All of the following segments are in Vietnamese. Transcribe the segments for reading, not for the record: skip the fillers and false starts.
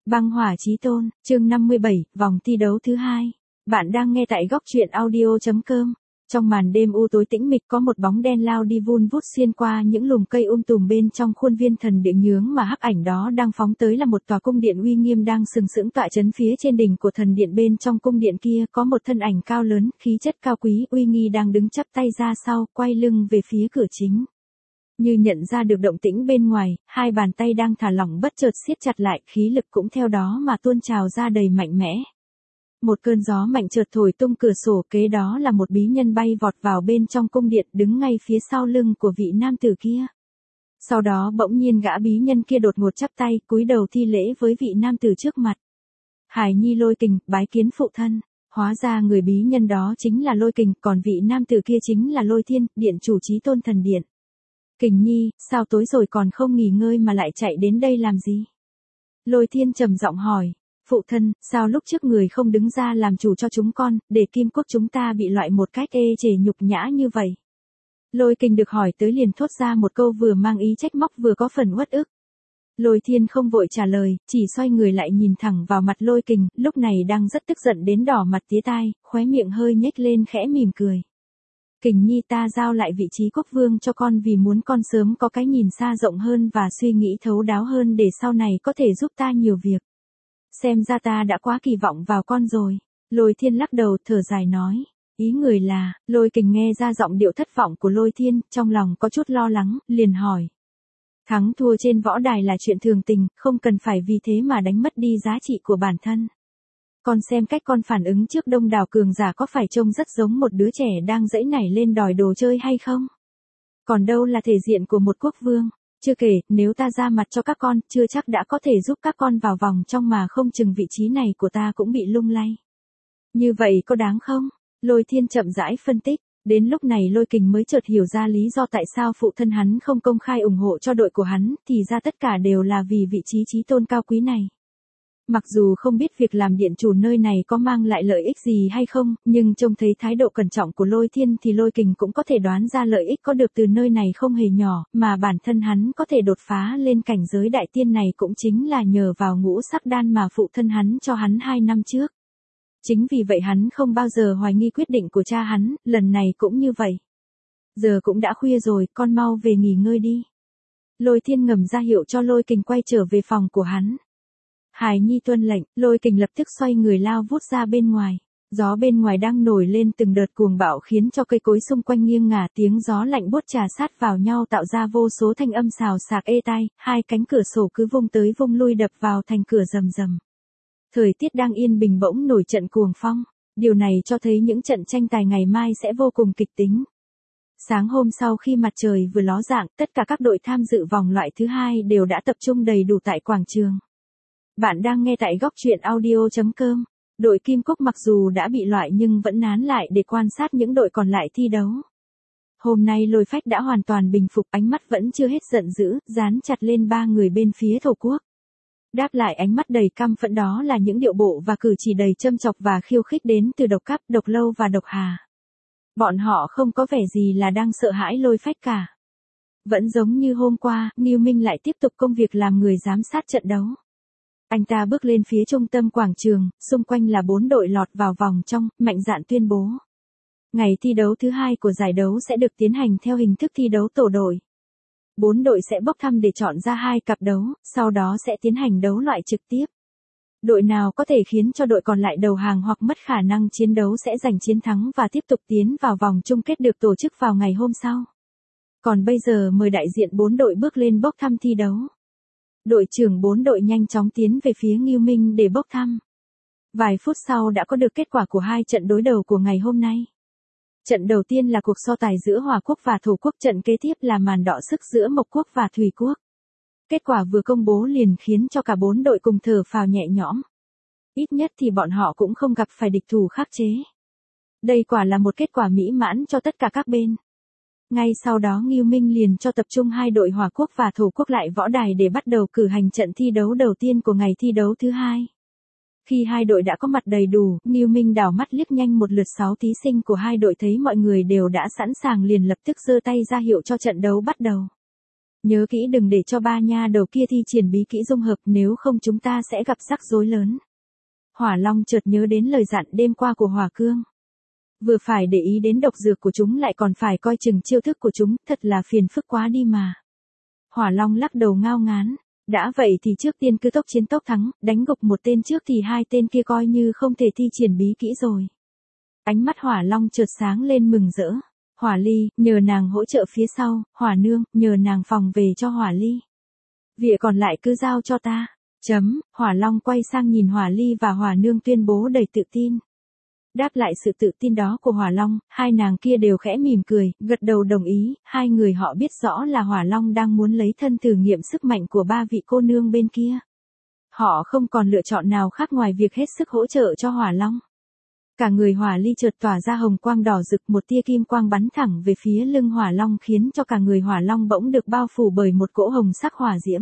Băng hỏa chí tôn, chương 57, vòng thi đấu thứ 2. Bạn đang nghe tại góc truyện audio.com. Trong màn đêm u tối tĩnh mịch có một bóng đen lao đi vun vút xuyên qua những lùm cây tùm bên trong khuôn viên thần điện nhướng mà hắc ảnh đó đang phóng tới là một tòa cung điện uy nghiêm đang sừng sững tọa trấn phía trên đỉnh của thần điện. Bên trong cung điện kia có một thân ảnh cao lớn, khí chất cao quý uy nghi đang đứng chắp tay ra sau, quay lưng về phía cửa chính. Như nhận ra được động tĩnh bên ngoài, hai bàn tay đang thả lỏng bất chợt siết chặt lại, khí lực cũng theo đó mà tuôn trào ra đầy mạnh mẽ. Một cơn gió mạnh chợt thổi tung cửa sổ, kế đó là một bí nhân bay vọt vào bên trong cung điện, đứng ngay phía sau lưng của vị nam tử kia. Sau đó bỗng nhiên gã bí nhân kia đột ngột chắp tay, cúi đầu thi lễ với vị nam tử trước mặt. Hải nhi Lôi Kình, bái kiến phụ thân. Hóa ra người bí nhân đó chính là Lôi Kình, còn vị nam tử kia chính là Lôi Thiên, điện chủ chí tôn thần điện. Kình nhi, sao tối rồi còn không nghỉ ngơi mà lại chạy đến đây làm gì? Lôi Thiên trầm giọng hỏi. Phụ thân, sao lúc trước người không đứng ra làm chủ cho chúng con, để Kim Quốc chúng ta bị loại một cách ê chề nhục nhã như vậy? Lôi Kình được hỏi tới liền thốt ra một câu vừa mang ý trách móc vừa có phần uất ức. Lôi Thiên không vội trả lời, chỉ xoay người lại nhìn thẳng vào mặt Lôi Kình, lúc này đang rất tức giận đến đỏ mặt tía tai, khóe miệng hơi nhếch lên khẽ mỉm cười. Kình nhi, ta giao lại vị trí quốc vương cho con vì muốn con sớm có cái nhìn xa rộng hơn và suy nghĩ thấu đáo hơn để sau này có thể giúp ta nhiều việc. Xem ra ta đã quá kỳ vọng vào con rồi. Lôi Thiên lắc đầu thở dài nói. Ý người là, Lôi Kình nghe ra giọng điệu thất vọng của Lôi Thiên, trong lòng có chút lo lắng, liền hỏi. Thắng thua trên võ đài là chuyện thường tình, không cần phải vì thế mà đánh mất đi giá trị của bản thân. Con xem cách con phản ứng trước đông đảo cường giả có phải trông rất giống một đứa trẻ đang giãy nảy lên đòi đồ chơi hay không? Còn đâu là thể diện của một quốc vương. Chưa kể, nếu ta ra mặt cho các con, chưa chắc đã có thể giúp các con vào vòng trong mà không chừng vị trí này của ta cũng bị lung lay. Như vậy có đáng không? Lôi Thiên chậm rãi phân tích. Đến lúc này Lôi Kình mới chợt hiểu ra lý do tại sao phụ thân hắn không công khai ủng hộ cho đội của hắn, thì ra tất cả đều là vì vị trí chí tôn cao quý này. Mặc dù không biết việc làm điện chủ nơi này có mang lại lợi ích gì hay không, nhưng trông thấy thái độ cẩn trọng của Lôi Thiên thì Lôi Kình cũng có thể đoán ra lợi ích có được từ nơi này không hề nhỏ, mà bản thân hắn có thể đột phá lên cảnh giới đại tiên này cũng chính là nhờ vào ngũ sắc đan mà phụ thân hắn cho hắn 2 năm trước. Chính vì vậy hắn không bao giờ hoài nghi quyết định của cha hắn, lần này cũng như vậy. Giờ cũng đã khuya rồi, con mau về nghỉ ngơi đi. Lôi Thiên ngầm ra hiệu cho Lôi Kình quay trở về phòng của hắn. Hải nhi tuân lệnh, Lôi Kình lập tức xoay người lao vút ra bên ngoài. Gió bên ngoài đang nổi lên từng đợt cuồng bạo khiến cho cây cối xung quanh nghiêng ngả, tiếng gió lạnh buốt trà sát vào nhau tạo ra vô số thanh âm xào xạc ê tai, hai cánh cửa sổ cứ vung tới vung lui đập vào thành cửa rầm rầm. Thời tiết đang yên bình bỗng nổi trận cuồng phong, điều này cho thấy những trận tranh tài ngày mai sẽ vô cùng kịch tính. Sáng hôm sau khi mặt trời vừa ló dạng, tất cả các đội tham dự vòng loại thứ 2 đều đã tập trung đầy đủ tại quảng trường. Bạn đang nghe tại góc truyện audio.com. Đội Kim Cúc mặc dù đã bị loại nhưng vẫn nán lại để quan sát những đội còn lại thi đấu. Hôm nay Lôi Phách đã hoàn toàn bình phục, ánh mắt vẫn chưa hết giận dữ, dán chặt lên 3 người bên phía Thổ Quốc. Đáp lại ánh mắt đầy căm phẫn đó là những điệu bộ và cử chỉ đầy châm chọc và khiêu khích đến từ Độc Cáp, Độc Lâu và Độc Hà. Bọn họ không có vẻ gì là đang sợ hãi Lôi Phách cả. Vẫn giống như hôm qua, Ngưu Minh lại tiếp tục công việc làm người giám sát trận đấu. Anh ta bước lên phía trung tâm quảng trường, xung quanh là 4 đội lọt vào vòng trong, mạnh dạn tuyên bố. Ngày thi đấu thứ 2 của giải đấu sẽ được tiến hành theo hình thức thi đấu tổ đội. 4 đội sẽ bốc thăm để chọn ra 2 cặp đấu, sau đó sẽ tiến hành đấu loại trực tiếp. Đội nào có thể khiến cho đội còn lại đầu hàng hoặc mất khả năng chiến đấu sẽ giành chiến thắng và tiếp tục tiến vào vòng chung kết được tổ chức vào ngày hôm sau. Còn bây giờ mời đại diện 4 đội bước lên bốc thăm thi đấu. Đội trưởng 4 đội nhanh chóng tiến về phía Ngưu Minh để bốc thăm. Vài phút sau đã có được kết quả của 2 trận đối đầu của ngày hôm nay. Trận đầu tiên là cuộc so tài giữa Hỏa Quốc và Thổ Quốc, trận kế tiếp là màn đọ sức giữa Mộc Quốc và Thủy Quốc. Kết quả vừa công bố liền khiến cho cả 4 đội cùng thở phào nhẹ nhõm. Ít nhất thì bọn họ cũng không gặp phải địch thủ khắc chế. Đây quả là một kết quả mỹ mãn cho tất cả các bên. Ngay sau đó Ngưu Minh liền cho tập trung 2 đội Hỏa Quốc và Thổ Quốc lại võ đài để bắt đầu cử hành trận thi đấu đầu tiên của ngày thi đấu thứ 2. Khi 2 đội đã có mặt đầy đủ, Ngưu Minh đảo mắt liếc nhanh một lượt 6 thí sinh của 2 đội, thấy mọi người đều đã sẵn sàng liền lập tức giơ tay ra hiệu cho trận đấu bắt đầu. Nhớ kỹ đừng để cho ba nha đầu kia thi triển bí kỹ dung hợp, nếu không chúng ta sẽ gặp rắc rối lớn. Hỏa Long chợt nhớ đến lời dặn đêm qua của Hỏa Cương. Vừa phải để ý đến độc dược của chúng lại còn phải coi chừng chiêu thức của chúng, thật là phiền phức quá đi mà. Hỏa Long lắc đầu ngao ngán, đã vậy thì trước tiên cứ tốc chiến tốc thắng, đánh gục một tên trước thì hai tên kia coi như không thể thi triển bí kỹ rồi. Ánh mắt Hỏa Long chợt sáng lên mừng rỡ. Hỏa Ly, nhờ nàng hỗ trợ phía sau, Hỏa Nương, nhờ nàng phòng về cho Hỏa Ly. Việc còn lại cứ giao cho ta. Hỏa Long quay sang nhìn Hỏa Ly và Hỏa Nương tuyên bố đầy tự tin. Đáp lại sự tự tin đó của Hỏa Long, hai nàng kia đều khẽ mỉm cười, gật đầu đồng ý, hai người họ biết rõ là Hỏa Long đang muốn lấy thân thử nghiệm sức mạnh của ba vị cô nương bên kia. Họ không còn lựa chọn nào khác ngoài việc hết sức hỗ trợ cho Hỏa Long. Cả người Hỏa Ly chợt tỏa ra hồng quang đỏ rực, một tia kim quang bắn thẳng về phía lưng Hỏa Long khiến cho cả người Hỏa Long bỗng được bao phủ bởi một cỗ hồng sắc hỏa diễm.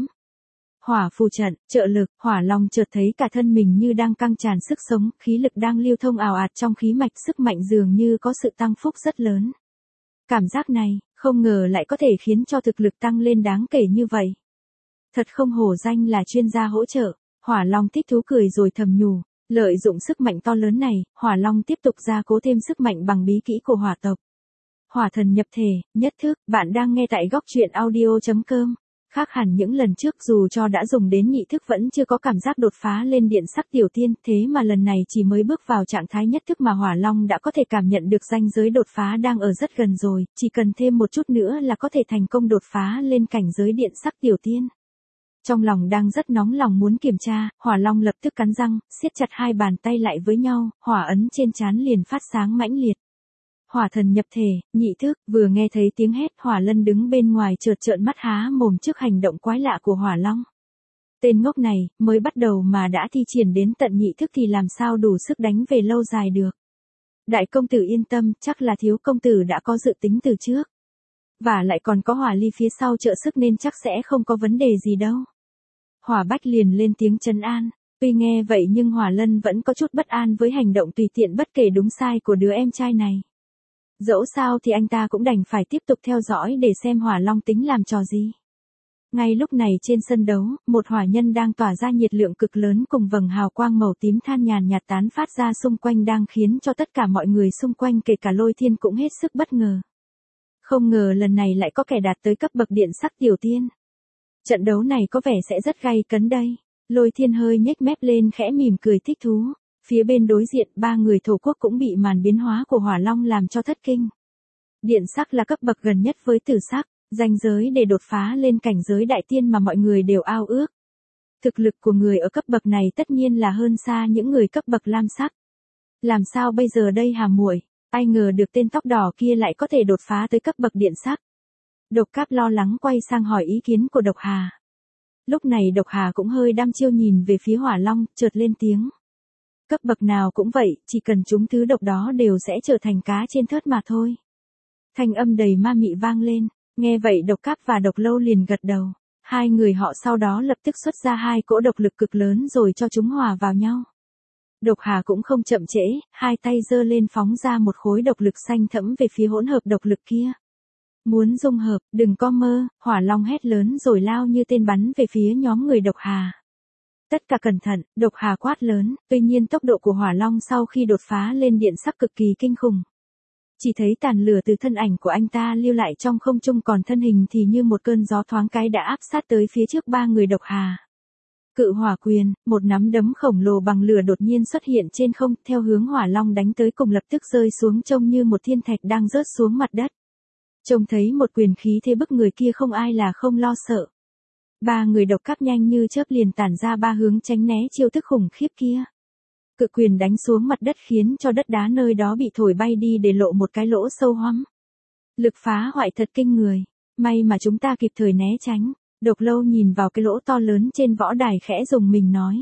Hỏa phù trận, trợ lực, Hỏa Long chợt thấy cả thân mình như đang căng tràn sức sống, khí lực đang lưu thông ào ạt trong khí mạch, sức mạnh dường như có sự tăng phúc rất lớn. Cảm giác này, không ngờ lại có thể khiến cho thực lực tăng lên đáng kể như vậy. Thật không hổ danh là chuyên gia hỗ trợ, Hỏa Long thích thú cười rồi thầm nhủ. Lợi dụng sức mạnh to lớn này, Hỏa Long tiếp tục gia cố thêm sức mạnh bằng bí kỹ của hỏa tộc. Hỏa thần nhập thể, nhất thức, bạn đang nghe tại góc truyện audio.com. Khác hẳn những lần trước, dù cho đã dùng đến nhị thức vẫn chưa có cảm giác đột phá lên điện sắc tiểu tiên, thế mà lần này chỉ mới bước vào trạng thái nhất thức mà Hỏa Long đã có thể cảm nhận được ranh giới đột phá đang ở rất gần rồi, chỉ cần thêm một chút nữa là có thể thành công đột phá lên cảnh giới điện sắc tiểu tiên. Trong lòng đang rất nóng lòng muốn kiểm tra, Hỏa Long lập tức cắn răng, siết chặt hai bàn tay lại với nhau, hỏa ấn trên trán liền phát sáng mãnh liệt. Hỏa thần nhập thể, nhị thức, vừa nghe thấy tiếng hét, Hỏa Lân đứng bên ngoài chợt trợn mắt há mồm trước hành động quái lạ của Hỏa Long. Tên ngốc này, mới bắt đầu mà đã thi triển đến tận nhị thức thì làm sao đủ sức đánh về lâu dài được. Đại công tử yên tâm, chắc là thiếu công tử đã có dự tính từ trước. Và lại còn có Hỏa Ly phía sau trợ sức nên chắc sẽ không có vấn đề gì đâu. Hỏa Bách liền lên tiếng trấn an, tuy nghe vậy nhưng Hỏa Lân vẫn có chút bất an với hành động tùy tiện bất kể đúng sai của đứa em trai này. Dẫu sao thì anh ta cũng đành phải tiếp tục theo dõi để xem Hỏa Long tính làm trò gì. Ngay lúc này trên sân đấu, một hỏa nhân đang tỏa ra nhiệt lượng cực lớn cùng vầng hào quang màu tím than nhàn nhạt tán phát ra xung quanh đang khiến cho tất cả mọi người xung quanh kể cả Lôi Thiên cũng hết sức bất ngờ. Không ngờ lần này lại có kẻ đạt tới cấp bậc điện sắc tiểu tiên. Trận đấu này có vẻ sẽ rất gay cấn đây. Lôi Thiên hơi nhếch mép lên khẽ mỉm cười thích thú. Phía bên đối diện, ba người thổ quốc cũng bị màn biến hóa của Hỏa Long làm cho thất kinh. Điện sắc là cấp bậc gần nhất với tử sắc, ranh giới để đột phá lên cảnh giới đại tiên mà mọi người đều ao ước. Thực lực của người ở cấp bậc này tất nhiên là hơn xa những người cấp bậc lam sắc. Làm sao bây giờ đây hả muội? Ai ngờ được tên tóc đỏ kia lại có thể đột phá tới cấp bậc điện sắc. Độc Cáp lo lắng quay sang hỏi ý kiến của Độc Hà. Lúc này Độc Hà cũng hơi đăm chiêu nhìn về phía Hỏa Long, chợt lên tiếng. Cấp bậc nào cũng vậy, chỉ cần chúng thứ độc đó đều sẽ trở thành cá trên thớt mà thôi. Thanh âm đầy ma mị vang lên, nghe vậy Độc Cáp và Độc Lâu liền gật đầu. Hai người họ sau đó lập tức xuất ra hai cỗ độc lực cực lớn rồi cho chúng hòa vào nhau. Độc Hà cũng không chậm trễ, hai tay giơ lên phóng ra một khối độc lực xanh thẫm về phía hỗn hợp độc lực kia. Muốn dung hợp, đừng có mơ, Hỏa Long hét lớn rồi lao như tên bắn về phía nhóm người Độc Hà. Tất cả cẩn thận, Độc Hà quát lớn, tuy nhiên tốc độ của Hỏa Long sau khi đột phá lên điện sắc cực kỳ kinh khủng. Chỉ thấy tàn lửa từ thân ảnh của anh ta lưu lại trong không trung, còn thân hình thì như một cơn gió thoáng cái đã áp sát tới phía trước ba người Độc Hà. Cự hỏa quyền, một nắm đấm khổng lồ bằng lửa đột nhiên xuất hiện trên không, theo hướng Hỏa Long đánh tới cùng lập tức rơi xuống trông như một thiên thạch đang rớt xuống mặt đất. Trông thấy một quyền khí thế bức người kia không ai là không lo sợ. Ba người Độc Cáp nhanh như chớp liền tản ra ba hướng tránh né chiêu thức khủng khiếp kia. Cự quyền đánh xuống mặt đất khiến cho đất đá nơi đó bị thổi bay đi để lộ một cái lỗ sâu hoắm. Lực phá hoại thật kinh người, may mà chúng ta kịp thời né tránh. Độc Lâu nhìn vào cái lỗ to lớn trên võ đài khẽ rùng mình nói.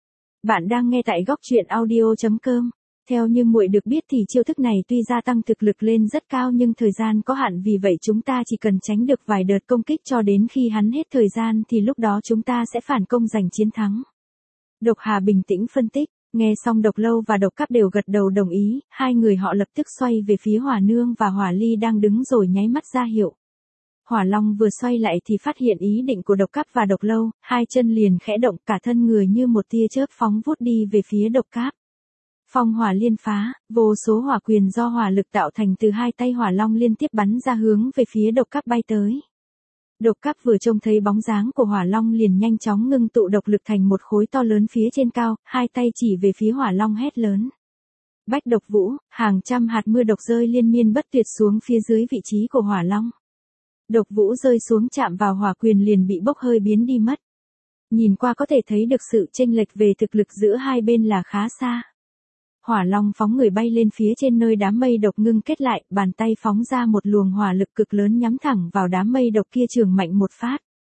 Bạn đang nghe tại góc truyện audio.com. Theo như muội được biết thì chiêu thức này tuy gia tăng thực lực lên rất cao nhưng thời gian có hạn, vì vậy chúng ta chỉ cần tránh được vài đợt công kích cho đến khi hắn hết thời gian thì lúc đó chúng ta sẽ phản công giành chiến thắng. Độc Hà bình tĩnh phân tích, nghe xong Độc Lâu và Độc Cáp đều gật đầu đồng ý, hai người họ lập tức xoay về phía Hỏa Nương và Hỏa Ly đang đứng rồi nháy mắt ra hiệu. Hỏa Long vừa xoay lại thì phát hiện ý định của Độc Cáp và Độc Lâu, hai chân liền khẽ động, cả thân người như một tia chớp phóng vút đi về phía Độc Cáp. Phong hỏa liên phá, vô số hỏa quyền do hỏa lực tạo thành từ hai tay Hỏa Long liên tiếp bắn ra hướng về phía Độc Cáp bay tới. Độc Cáp vừa trông thấy bóng dáng của Hỏa Long liền nhanh chóng ngưng tụ độc lực thành một khối to lớn phía trên cao, hai tay chỉ về phía Hỏa Long hét lớn. Bách độc vũ, hàng trăm hạt mưa độc rơi liên miên bất tuyệt xuống phía dưới vị trí của Hỏa Long. Độc vũ rơi xuống chạm vào hỏa quyền liền bị bốc hơi biến đi mất. Nhìn qua có thể thấy được sự chênh lệch về thực lực giữa hai bên là khá xa. Hỏa Long phóng người bay lên phía trên nơi đám mây độc ngưng kết lại, bàn tay phóng ra một luồng hỏa lực cực lớn nhắm thẳng vào đám mây độc kia chưởng mạnh một phát.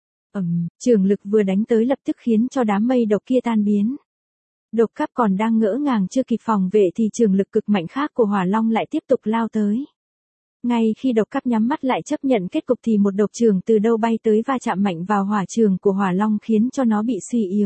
Chưởng lực vừa đánh tới lập tức khiến cho đám mây độc kia tan biến. Độc Cáp còn đang ngỡ ngàng chưa kịp phòng vệ thì chưởng lực cực mạnh khác của Hỏa Long lại tiếp tục lao tới. Ngay khi Độc Cáp nhắm mắt lại chấp nhận kết cục thì một độc chưởng từ đâu bay tới va chạm mạnh vào hỏa chưởng của Hỏa Long khiến cho nó bị suy yếu.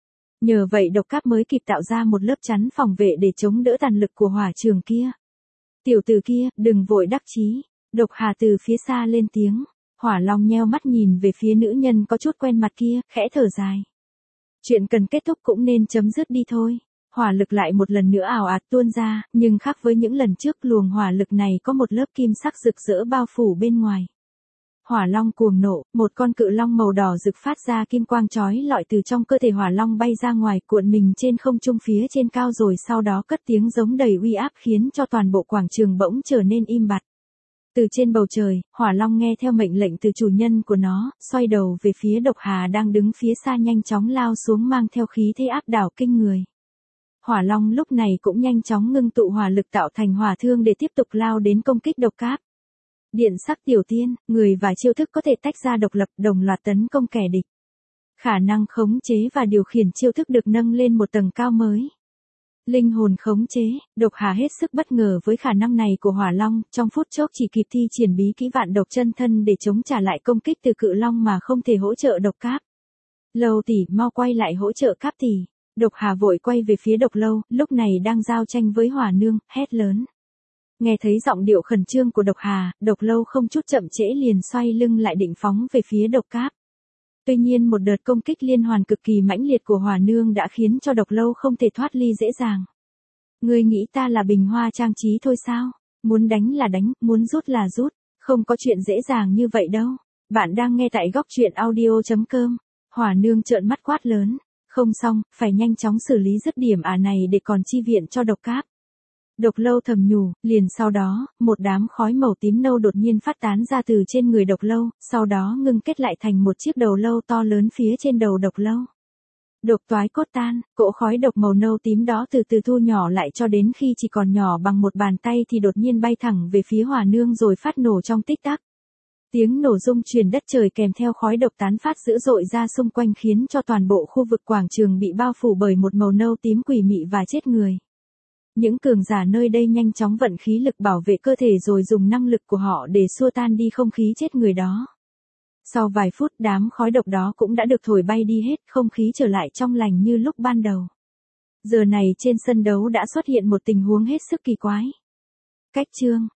Nhờ vậy Độc Cáp mới kịp tạo ra một lớp chắn phòng vệ để chống đỡ tàn lực của hỏa chưởng kia. Tiểu tử kia, đừng vội đắc chí. Độc Hà từ phía xa lên tiếng. Hỏa Long nheo mắt nhìn về phía nữ nhân có chút quen mặt kia, khẽ thở dài. Chuyện cần kết thúc cũng nên chấm dứt đi thôi. Hỏa lực lại một lần nữa ào ạt tuôn ra, nhưng khác với những lần trước luồng hỏa lực này có một lớp kim sắc rực rỡ bao phủ bên ngoài. Hỏa Long cuồng nộ, một con cự long màu đỏ rực phát ra kim quang chói lọi từ trong cơ thể Hỏa Long bay ra ngoài cuộn mình trên không trung phía trên cao rồi sau đó cất tiếng giống đầy uy áp khiến cho toàn bộ quảng trường bỗng trở nên im bặt. Từ trên bầu trời, Hỏa Long nghe theo mệnh lệnh từ chủ nhân của nó, xoay đầu về phía Độc Hà đang đứng phía xa nhanh chóng lao xuống mang theo khí thế áp đảo kinh người. Hỏa Long lúc này cũng nhanh chóng ngưng tụ hỏa lực tạo thành hỏa thương để tiếp tục lao đến công kích Độc Cáp. Điện sắc tiểu tiên, người và chiêu thức có thể tách ra độc lập đồng loạt tấn công kẻ địch. Khả năng khống chế và điều khiển chiêu thức được nâng lên một tầng cao mới. Linh hồn khống chế, Độc Hà hết sức bất ngờ với khả năng này của Hỏa Long, trong phút chốc chỉ kịp thi triển bí kỹ vạn độc chân thân để chống trả lại công kích từ cự long mà không thể hỗ trợ Độc Cáp. Lâu tỷ, mau quay lại hỗ trợ Cáp tỷ. Độc Hà vội quay về phía Độc Lâu, lúc này đang giao tranh với Hỏa Nương, hét lớn. Nghe thấy giọng điệu khẩn trương của Độc Hà, Độc Lâu không chút chậm trễ liền xoay lưng lại định phóng về phía Độc Cáp. Tuy nhiên một đợt công kích liên hoàn cực kỳ mãnh liệt của Hỏa Nương đã khiến cho Độc Lâu không thể thoát ly dễ dàng. Ngươi nghĩ ta là bình hoa trang trí thôi sao? Muốn đánh là đánh, muốn rút là rút, không có chuyện dễ dàng như vậy đâu. Bạn đang nghe tại góc truyện audio.com. Hỏa Nương trợn mắt quát lớn. Không xong, phải nhanh chóng xử lý dứt điểm này để còn chi viện cho Độc Cáp. Độc Lâu thầm nhủ, liền sau đó, một đám khói màu tím nâu đột nhiên phát tán ra từ trên người Độc Lâu, sau đó ngưng kết lại thành một chiếc đầu lâu to lớn phía trên đầu Độc Lâu. Độc toái cốt tan, cỗ khói độc màu nâu tím đó từ từ thu nhỏ lại cho đến khi chỉ còn nhỏ bằng một bàn tay thì đột nhiên bay thẳng về phía Hỏa Nương rồi phát nổ trong tích tắc. Tiếng nổ rung truyền đất trời kèm theo khói độc tán phát dữ dội ra xung quanh khiến cho toàn bộ khu vực quảng trường bị bao phủ bởi một màu nâu tím quỷ mị và chết người. Những cường giả nơi đây nhanh chóng vận khí lực bảo vệ cơ thể rồi dùng năng lực của họ để xua tan đi không khí chết người đó. Sau vài phút đám khói độc đó cũng đã được thổi bay đi hết, không khí trở lại trong lành như lúc ban đầu. Giờ này trên sân đấu đã xuất hiện một tình huống hết sức kỳ quái. Cách chương